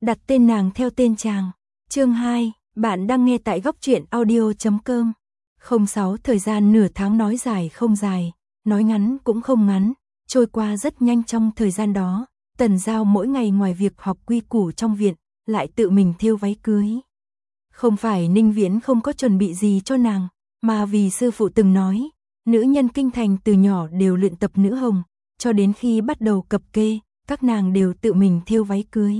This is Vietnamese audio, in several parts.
đặt tên nàng theo tên chàng. Chương 2, bạn đang nghe tại góc truyện audio.com. 06 Thời gian nửa tháng nói dài không dài, nói ngắn cũng không ngắn, trôi qua rất nhanh. Trong thời gian đó, Tần Giao mỗi ngày ngoài việc học quy củ trong viện, lại tự mình thêu váy cưới. Không phải Ninh Viễn không có chuẩn bị gì cho nàng, mà vì sư phụ từng nói, nữ nhân kinh thành từ nhỏ đều luyện tập nữ hồng, cho đến khi bắt đầu cập kê, các nàng đều tự mình thêu váy cưới.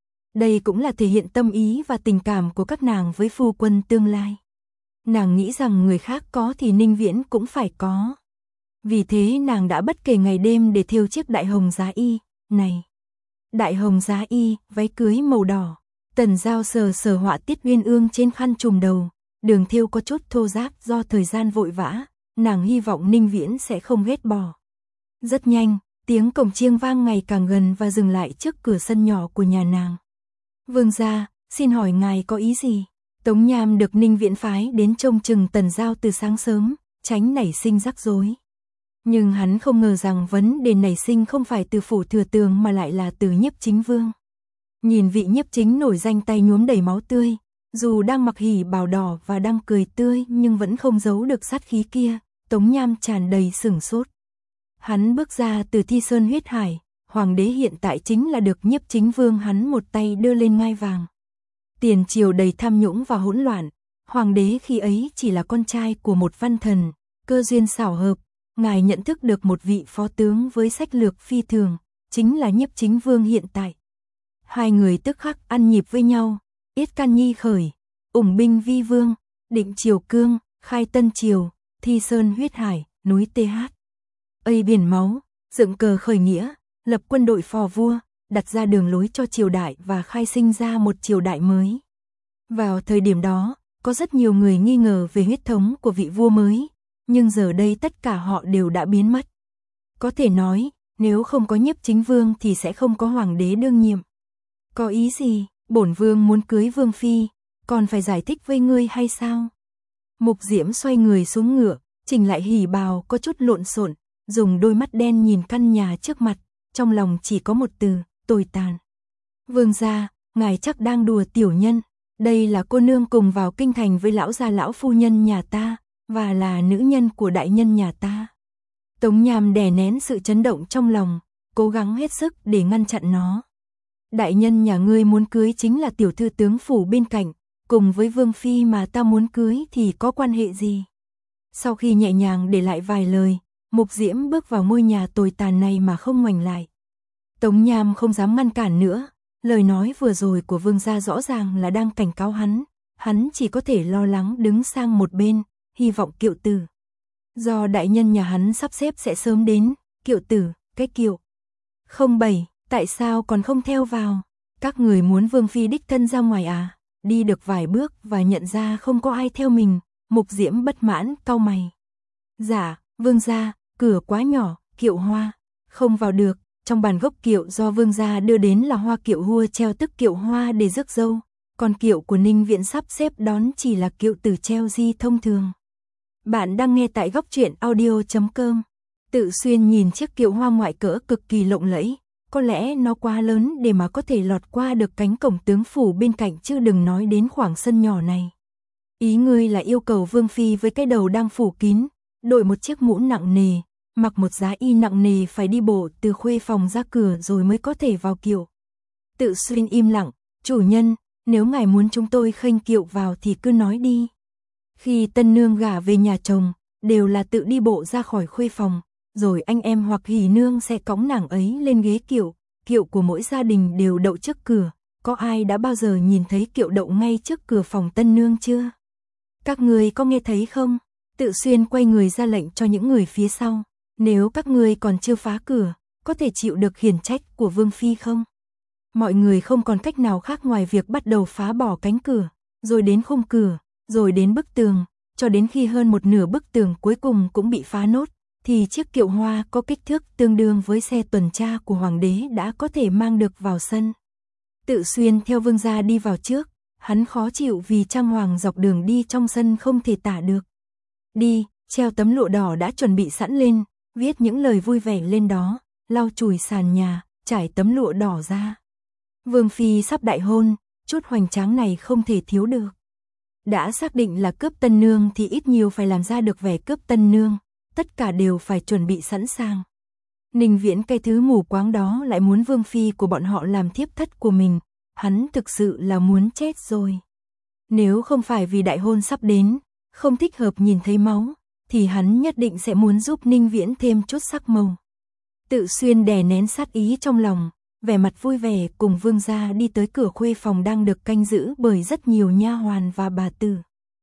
Đây cũng là thể hiện tâm ý và tình cảm của các nàng với phu quân tương lai. Nàng nghĩ rằng người khác có thì Ninh Viễn cũng phải có. Vì thế nàng đã bất kể ngày đêm để thêu chiếc đại hồng giá y này. Đại hồng giá y, váy cưới màu đỏ. Tần Giao sờ sờ họa tiết uyên ương trên khăn trùm đầu, đường thêu có chút thô ráp do thời gian vội vã, nàng hy vọng Ninh Viễn sẽ không ghét bỏ. Rất nhanh, tiếng cổng chiêng vang ngày càng gần và dừng lại trước cửa sân nhỏ của nhà nàng. Vương gia, xin hỏi ngài có ý gì? Tống Nham được Ninh Viễn phái đến trông chừng Tần Giao từ sáng sớm, tránh nảy sinh rắc rối. Nhưng hắn không ngờ rằng vấn đề nảy sinh không phải từ phủ thừa tường mà lại là từ Nhiếp Chính Vương. Nhìn vị Nhiếp Chính nổi danh tay nhuốm đầy máu tươi, dù đang mặc hỉ bào đỏ và đang cười tươi nhưng vẫn không giấu được sát khí kia, Tống Nham tràn đầy sửng sốt. Hắn bước ra từ Thi Sơn huyết hải, hoàng đế hiện tại chính là được Nhiếp Chính Vương hắn một tay đưa lên ngai vàng. Tiền triều đầy tham nhũng và hỗn loạn, hoàng đế khi ấy chỉ là con trai của một văn thần, cơ duyên xảo hợp, ngài nhận thức được một vị phó tướng với sách lược phi thường, chính là Nhiếp Chính Vương hiện tại. Hai người tức khắc ăn nhịp với nhau, yết can nhi khởi, ủng binh vi vương, định triều cương, khai tân triều, Thi Sơn huyết hải, núi TH. Ây biển máu, dựng cờ khởi nghĩa, lập quân đội phò vua, đặt ra đường lối cho triều đại và khai sinh ra một triều đại mới. Vào thời điểm đó, có rất nhiều người nghi ngờ về huyết thống của vị vua mới, nhưng giờ đây tất cả họ đều đã biến mất. Có thể nói, nếu không có Nhiếp Chính Vương thì sẽ không có hoàng đế đương nhiệm. Có ý gì, bổn vương muốn cưới vương phi, còn phải giải thích với ngươi hay sao? Mục Diễm xoay người xuống ngựa, chỉnh lại hỉ bào có chút lộn xộn, dùng đôi mắt đen nhìn căn nhà trước mặt, trong lòng chỉ có một từ, tồi tàn. Vương gia, ngài chắc đang đùa tiểu nhân, đây là cô nương cùng vào kinh thành với lão gia lão phu nhân nhà ta, và là nữ nhân của đại nhân nhà ta. Tống Nham đè nén sự chấn động trong lòng, cố gắng hết sức để ngăn chặn nó. Đại nhân nhà ngươi muốn cưới chính là tiểu thư tướng phủ bên cạnh, cùng với vương phi mà ta muốn cưới thì có quan hệ gì? Sau khi nhẹ nhàng để lại vài lời, Mục Diễm bước vào ngôi nhà tồi tàn này mà không ngoảnh lại. Tống Nham không dám ngăn cản nữa, lời nói vừa rồi của vương gia rõ ràng là đang cảnh cáo hắn chỉ có thể lo lắng đứng sang một bên, hy vọng kiệu tử. Do đại nhân nhà hắn sắp xếp sẽ sớm đến, kiệu tử, cái kiệu. 07, tại sao còn không theo vào? Các người muốn vương phi đích thân ra ngoài à? Đi được vài bước và nhận ra không có ai theo mình, Mục Diễm bất mãn cau mày. Dạ, vương gia, cửa quá nhỏ, kiệu hoa, không vào được. Trong bản gốc kiệu do vương gia đưa đến là hoa kiệu hua treo tức kiệu hoa để rước dâu, còn kiệu của Ninh Viễn sắp xếp đón chỉ là kiệu tử treo di thông thường. Bạn đang nghe tại góc truyện audio.com. Tự Xuyên nhìn chiếc kiệu hoa ngoại cỡ cực kỳ lộng lẫy, có lẽ nó quá lớn để mà có thể lọt qua được cánh cổng tướng phủ bên cạnh chứ đừng nói đến khoảng sân nhỏ này. Ý ngươi là yêu cầu vương phi với cái đầu đang phủ kín, đội một chiếc mũ nặng nề, mặc một giá y nặng nề phải đi bộ từ khuê phòng ra cửa rồi mới có thể vào kiệu. Tự Xuyên im lặng, chủ nhân, nếu ngài muốn chúng tôi khênh kiệu vào thì cứ nói đi. Khi tân nương gả về nhà chồng, đều là tự đi bộ ra khỏi khuê phòng, rồi anh em hoặc hỉ nương sẽ cõng nàng ấy lên ghế kiệu, kiệu của mỗi gia đình đều đậu trước cửa, có ai đã bao giờ nhìn thấy kiệu đậu ngay trước cửa phòng tân nương chưa? Các người có nghe thấy không? Tự Xuyên quay người ra lệnh cho những người phía sau. Nếu các ngươi còn chưa phá cửa, có thể chịu được khiển trách của vương phi không? Mọi người không còn cách nào khác ngoài việc bắt đầu phá bỏ cánh cửa, rồi đến khung cửa, rồi đến bức tường, cho đến khi hơn một nửa bức tường cuối cùng cũng bị phá nốt, thì chiếc kiệu hoa có kích thước tương đương với xe tuần tra của hoàng đế đã có thể mang được vào sân. Tự Xuyên theo vương gia đi vào trước, hắn khó chịu vì trang hoàng dọc đường đi trong sân không thể tả được. Đi, treo tấm lụa đỏ đã chuẩn bị sẵn lên, viết những lời vui vẻ lên đó, lau chùi sàn nhà, trải tấm lụa đỏ ra. Vương phi sắp đại hôn, chút hoành tráng này không thể thiếu được. Đã xác định là cướp tân nương thì ít nhiều phải làm ra được vẻ cướp tân nương, tất cả đều phải chuẩn bị sẵn sàng. Ninh Viễn cái thứ mù quáng đó lại muốn vương phi của bọn họ làm thiếp thất của mình, hắn thực sự là muốn chết rồi. Nếu không phải vì đại hôn sắp đến, không thích hợp nhìn thấy máu, thì hắn nhất định sẽ muốn giúp Ninh Viễn thêm chút sắc màu. Tự Xuyên đè nén sát ý trong lòng, vẻ mặt vui vẻ cùng vương gia đi tới cửa khuê phòng đang được canh giữ bởi rất nhiều nha hoàn và bà tử.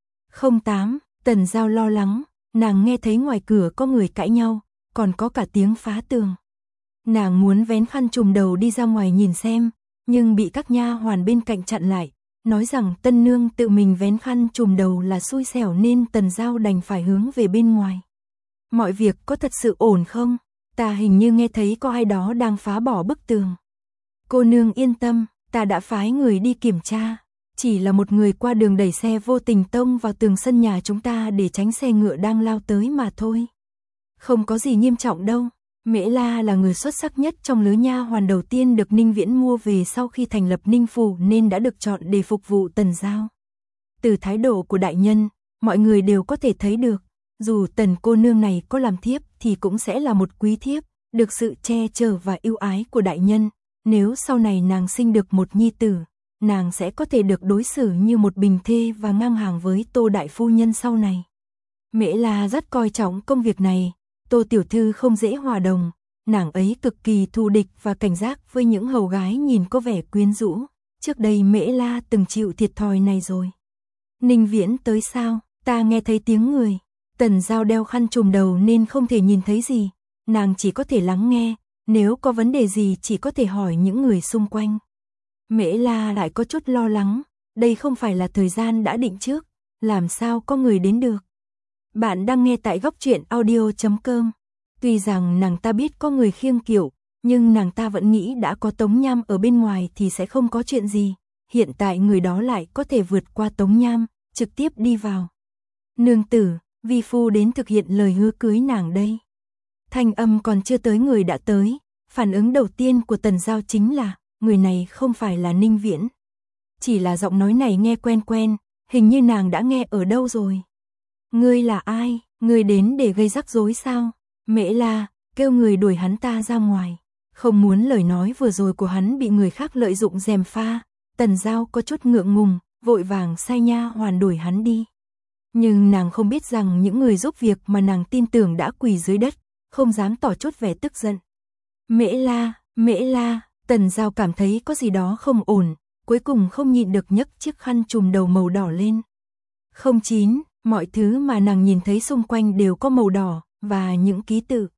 08, Tần Giao lo lắng, nàng nghe thấy ngoài cửa có người cãi nhau, còn có cả tiếng phá tường. Nàng muốn vén khăn trùm đầu đi ra ngoài nhìn xem, nhưng bị các nha hoàn bên cạnh chặn lại, nói rằng tân nương tự mình vén khăn trùm đầu là xui xẻo nên Tần Giao đành phải hướng về bên ngoài. Mọi việc có thật sự ổn không? Ta hình như nghe thấy có ai đó đang phá bỏ bức tường. Cô nương yên tâm, ta đã phái người đi kiểm tra. Chỉ là một người qua đường đẩy xe vô tình tông vào tường sân nhà chúng ta để tránh xe ngựa đang lao tới mà thôi. Không có gì nghiêm trọng đâu. Mễ La là người xuất sắc nhất trong lứa nha hoàn đầu tiên được Ninh Viễn mua về sau khi thành lập Ninh Phủ nên đã được chọn để phục vụ Tần Giao. Từ thái độ của đại nhân, mọi người đều có thể thấy được, dù Tần cô nương này có làm thiếp thì cũng sẽ là một quý thiếp, được sự che chở và ưu ái của đại nhân. Nếu sau này nàng sinh được một nhi tử, nàng sẽ có thể được đối xử như một bình thê và ngang hàng với Tô đại phu nhân sau này. Mễ La rất coi trọng công việc này. Tô tiểu thư không dễ hòa đồng, nàng ấy cực kỳ thù địch và cảnh giác với những hầu gái nhìn có vẻ quyến rũ. Trước đây Mễ La từng chịu thiệt thòi này rồi. Ninh Viễn tới sao? Ta nghe thấy tiếng người. Tần Giao đeo khăn trùm đầu nên không thể nhìn thấy gì. Nàng chỉ có thể lắng nghe, nếu có vấn đề gì chỉ có thể hỏi những người xung quanh. Mễ La lại có chút lo lắng, đây không phải là thời gian đã định trước, làm sao có người đến được. Bạn đang nghe tại góc truyện audio.com. Tuy rằng nàng ta biết có người khiêng kiệu, nhưng nàng ta vẫn nghĩ đã có Tống Nham ở bên ngoài thì sẽ không có chuyện gì. Hiện tại người đó lại có thể vượt qua Tống Nham, trực tiếp đi vào. Nương tử, vi phu đến thực hiện lời hứa cưới nàng đây. Thanh âm còn chưa tới người đã tới, phản ứng đầu tiên của Tần Giao chính là, người này không phải là Ninh Viễn. Chỉ là giọng nói này nghe quen quen, hình như nàng đã nghe ở đâu rồi. Ngươi là ai? Ngươi đến để gây rắc rối sao? Mễ La kêu người đuổi hắn ta ra ngoài. Không muốn lời nói vừa rồi của hắn bị người khác lợi dụng gièm pha. Tần Giao có chút ngượng ngùng, vội vàng sai nha hoàn đuổi hắn đi. Nhưng nàng không biết rằng những người giúp việc mà nàng tin tưởng đã quỳ dưới đất, không dám tỏ chút vẻ tức giận. Mễ La, Tần Giao cảm thấy có gì đó không ổn, cuối cùng không nhịn được nhấc chiếc khăn trùm đầu màu đỏ lên. 09, mọi thứ mà nàng nhìn thấy xung quanh đều có màu đỏ, và những ký tự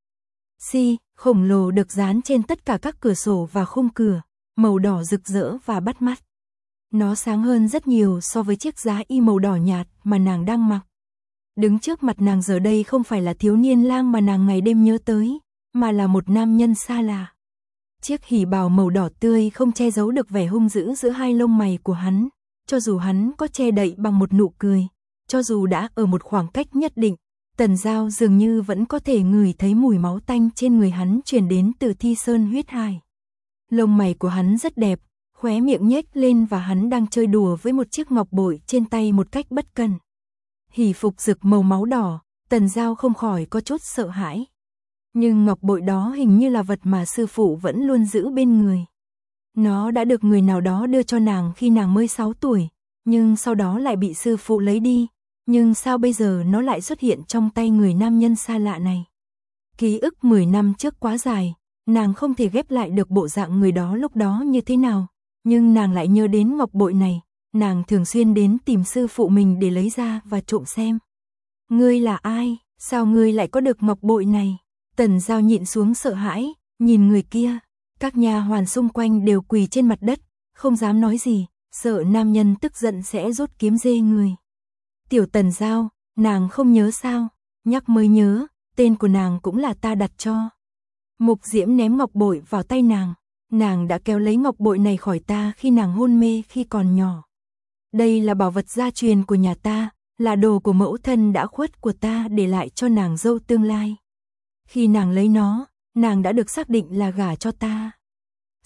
khổng lồ được dán trên tất cả các cửa sổ và khung cửa, màu đỏ rực rỡ và bắt mắt. Nó sáng hơn rất nhiều so với chiếc giá y màu đỏ nhạt mà nàng đang mặc. Đứng trước mặt nàng giờ đây không phải là thiếu niên lang mà nàng ngày đêm nhớ tới, mà là một nam nhân xa lạ. Chiếc hỉ bào màu đỏ tươi không che giấu được vẻ hung dữ giữa hai lông mày của hắn, cho dù hắn có che đậy bằng một nụ cười, cho dù đã ở một khoảng cách nhất định, Tần Giao dường như vẫn có thể ngửi thấy mùi máu tanh trên người hắn truyền đến từ Thi Sơn huyết hải. Lông mày của hắn rất đẹp, khóe miệng nhếch lên và hắn đang chơi đùa với một chiếc ngọc bội trên tay một cách bất cẩn. Hỉ phục rực màu máu đỏ, Tần Giao không khỏi có chút sợ hãi. Nhưng ngọc bội đó hình như là vật mà sư phụ vẫn luôn giữ bên người. Nó đã được người nào đó đưa cho nàng khi nàng mới 6 tuổi, nhưng sau đó lại bị sư phụ lấy đi. Nhưng sao bây giờ nó lại xuất hiện trong tay người nam nhân xa lạ này? Ký ức 10 năm trước quá dài, nàng không thể ghép lại được bộ dạng người đó lúc đó như thế nào. Nhưng nàng lại nhớ đến ngọc bội này, nàng thường xuyên đến tìm sư phụ mình để lấy ra và trộm xem. Ngươi là ai? Sao ngươi lại có được ngọc bội này? Tần Giao nhịn xuống sợ hãi, nhìn người kia. Các nha hoàn xung quanh đều quỳ trên mặt đất, không dám nói gì, sợ nam nhân tức giận sẽ rút kiếm giê người. Tiểu Tần Giao, nàng không nhớ sao? Nhắc mới nhớ, tên của nàng cũng là ta đặt cho. Mục Diễm ném ngọc bội vào tay nàng đã kéo lấy ngọc bội này khỏi ta khi nàng hôn mê khi còn nhỏ. Đây là bảo vật gia truyền của nhà ta, là đồ của mẫu thân đã khuất của ta để lại cho nàng dâu tương lai. Khi nàng lấy nó, nàng đã được xác định là gả cho ta.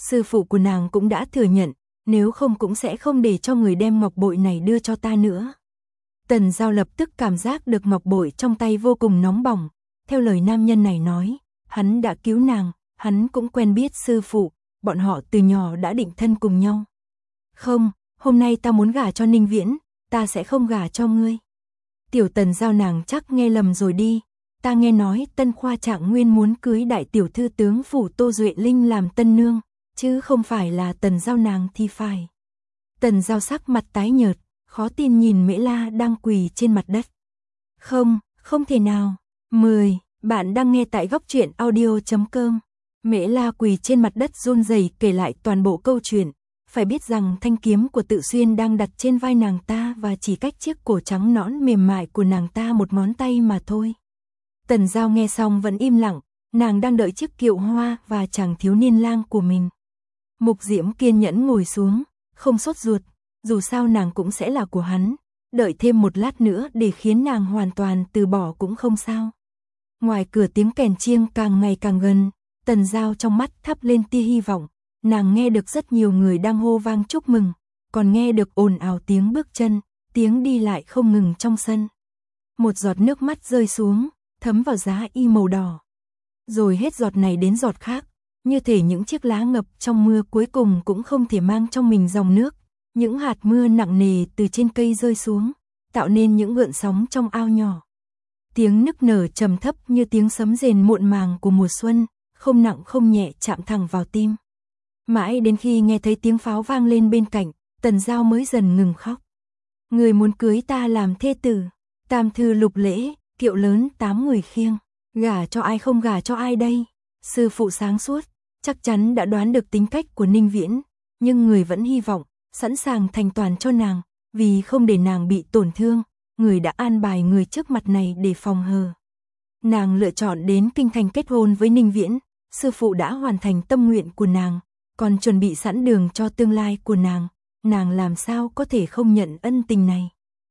Sư phụ của nàng cũng đã thừa nhận, nếu không cũng sẽ không để cho người đem ngọc bội này đưa cho ta nữa. Tần Giao lập tức cảm giác được ngọc bội trong tay vô cùng nóng bỏng. Theo lời nam nhân này nói, hắn đã cứu nàng, hắn cũng quen biết sư phụ, bọn họ từ nhỏ đã định thân cùng nhau. Không, hôm nay ta muốn gả cho Ninh Viễn, ta sẽ không gả cho ngươi. Tiểu Tần Giao nàng chắc nghe lầm rồi đi, ta nghe nói Tân Khoa Trạng Nguyên muốn cưới đại tiểu thư tướng phủ Tô Duệ Linh làm tân nương, chứ không phải là Tần Giao nàng thì phải. Tần Giao sắc mặt tái nhợt, khó tin nhìn Mễ La đang quỳ trên mặt đất. Không, không thể nào. 10. Bạn đang nghe tại góc truyện audio.com. Mễ La quỳ trên mặt đất run rẩy kể lại toàn bộ câu chuyện. Phải biết rằng thanh kiếm của Tự Xuyên đang đặt trên vai nàng ta và chỉ cách chiếc cổ trắng nõn mềm mại của nàng ta một ngón tay mà thôi. Tần Giao nghe xong vẫn im lặng, nàng đang đợi chiếc kiệu hoa và chàng thiếu niên lang của mình. Mục Diễm kiên nhẫn ngồi xuống, không sốt ruột, dù sao nàng cũng sẽ là của hắn, đợi thêm một lát nữa để khiến nàng hoàn toàn từ bỏ cũng không sao. Ngoài cửa tiếng kèn chiêng càng ngày càng gần, Tần Giao trong mắt thắp lên tia hy vọng, nàng nghe được rất nhiều người đang hô vang chúc mừng, còn nghe được ồn ào tiếng bước chân, tiếng đi lại không ngừng trong sân. Một giọt nước mắt rơi xuống, thấm vào giá y màu đỏ. Rồi hết giọt này đến giọt khác, như thể những chiếc lá ngập trong mưa cuối cùng cũng không thể mang trong mình dòng nước. Những hạt mưa nặng nề từ trên cây rơi xuống, tạo nên những gợn sóng trong ao nhỏ. Tiếng nức nở trầm thấp như tiếng sấm rền muộn màng của mùa xuân, không nặng không nhẹ chạm thẳng vào tim. Mãi đến khi nghe thấy tiếng pháo vang lên bên cạnh, Tần Giao mới dần ngừng khóc. Người muốn cưới ta làm thê tử, tam thư lục lễ, kiệu lớn 8 người khiêng, gả cho ai không gả cho ai đây? Sư phụ sáng suốt, chắc chắn đã đoán được tính cách của Ninh Viễn, nhưng người vẫn hy vọng, sẵn sàng thành toàn cho nàng, vì không để nàng bị tổn thương, người đã an bài người trước mặt này để phòng hờ. Nàng lựa chọn đến kinh thành kết hôn với Ninh Viễn, sư phụ đã hoàn thành tâm nguyện của nàng, còn chuẩn bị sẵn đường cho tương lai của nàng làm sao có thể không nhận ân tình này.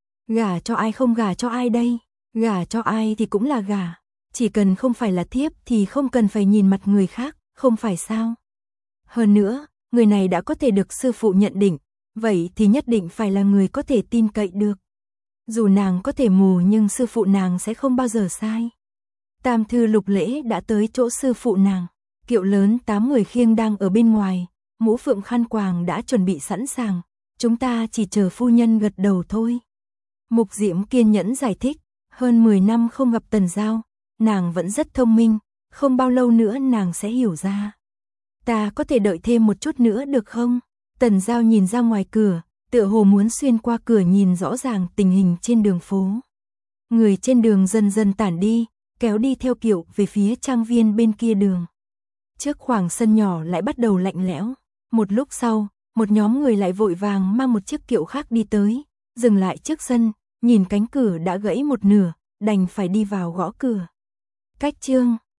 Gả cho ai không gả cho ai đây? Gả cho ai thì cũng là gả, chỉ cần không phải là thiếp thì không cần phải nhìn mặt người khác, không phải sao? Hơn nữa, người này đã có thể được sư phụ nhận định, vậy thì nhất định phải là người có thể tin cậy được. Dù nàng có thể mù nhưng sư phụ nàng sẽ không bao giờ sai. Tam thư lục lễ đã tới chỗ sư phụ nàng, kiệu lớn 8 người khiêng đang ở bên ngoài, mũ phượng khăn quàng đã chuẩn bị sẵn sàng, chúng ta chỉ chờ phu nhân gật đầu thôi. Mục Diễm kiên nhẫn giải thích, hơn 10 năm không gặp Tần Giao, nàng vẫn rất thông minh, không bao lâu nữa nàng sẽ hiểu ra. Ta có thể đợi thêm một chút nữa được không? Tần Giao nhìn ra ngoài cửa, tựa hồ muốn xuyên qua cửa nhìn rõ ràng tình hình trên đường phố. Người trên đường dần dần tản đi, kéo đi theo kiệu về phía trang viên bên kia đường. Trước khoảng sân nhỏ lại bắt đầu lạnh lẽo. Một lúc sau, một nhóm người lại vội vàng mang một chiếc kiệu khác đi tới, dừng lại trước sân, nhìn cánh cửa đã gãy một nửa, đành phải đi vào gõ cửa. Cách chương